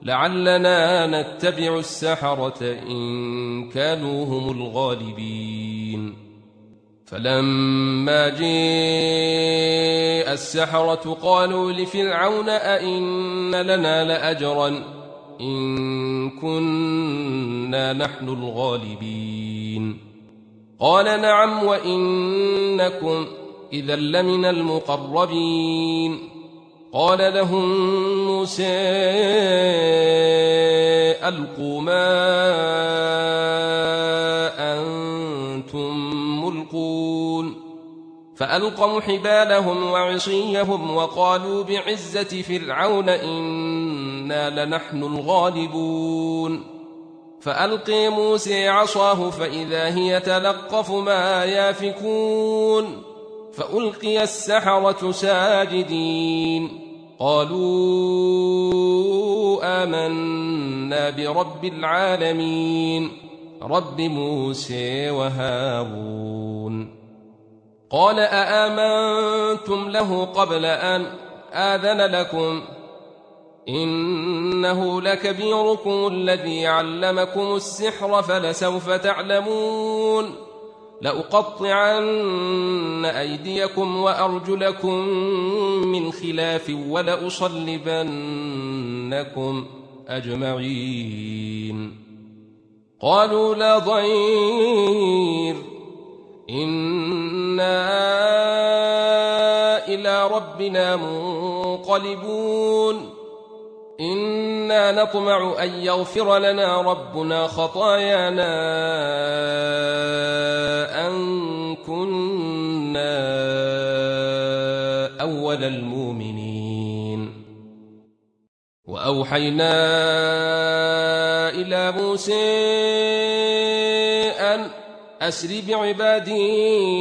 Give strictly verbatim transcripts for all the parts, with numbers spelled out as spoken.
لعلنا نتبع السحرة إن كانوا هم الغالبين. فلما جاء السحرة قالوا لفرعون أئن لنا لأجرا إن كنا نحن الغالبين. قال نعم وإنكم إذا لمن المقربين. قال لهم موسى ألقوا ما أنتم ملقون. فألقوا حبالهم وعصيهم وقالوا بعزة فرعون إنا لنحن الغالبون. فألقي موسى عصاه فإذا هي تلقف ما يافكون. فألقي السحرة ساجدين قالوا آمنا برب العالمين رب موسى وهارون. قال أآمنتم له قبل أن آذن لكم إنه لكبيركم الذي علمكم السحر فلسوف تعلمون لأقطعن أيديكم وأرجلكم من خلاف ولأصلبنكم أجمعين. قالوا لا ضير إنا إلى ربنا منقلبون. إنا نطمع أن يغفر لنا ربنا خطايانا أن كنا أول المؤمنين. وأوحينا إلى موسى أن أسر بعبادي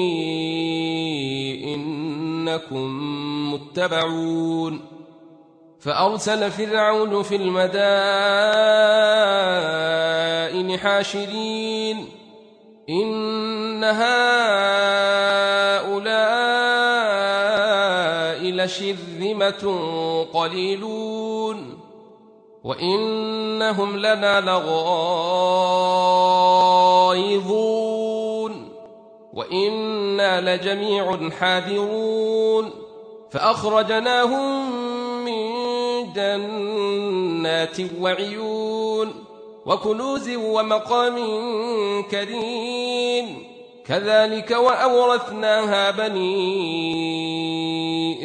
إنكم متبعون. فأرسل فرعون في المدائن حاشرين إن هؤلاء لشرذمة قليلون وإنهم لنا لغائظون وإنا لجميع حاذرون. فأخرجناهم من جنات وعيون وكنوز ومقام كريم كذلك وأورثناها بني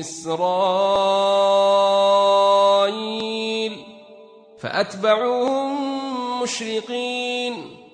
إسرائيل فأتبعوهم مشرقين.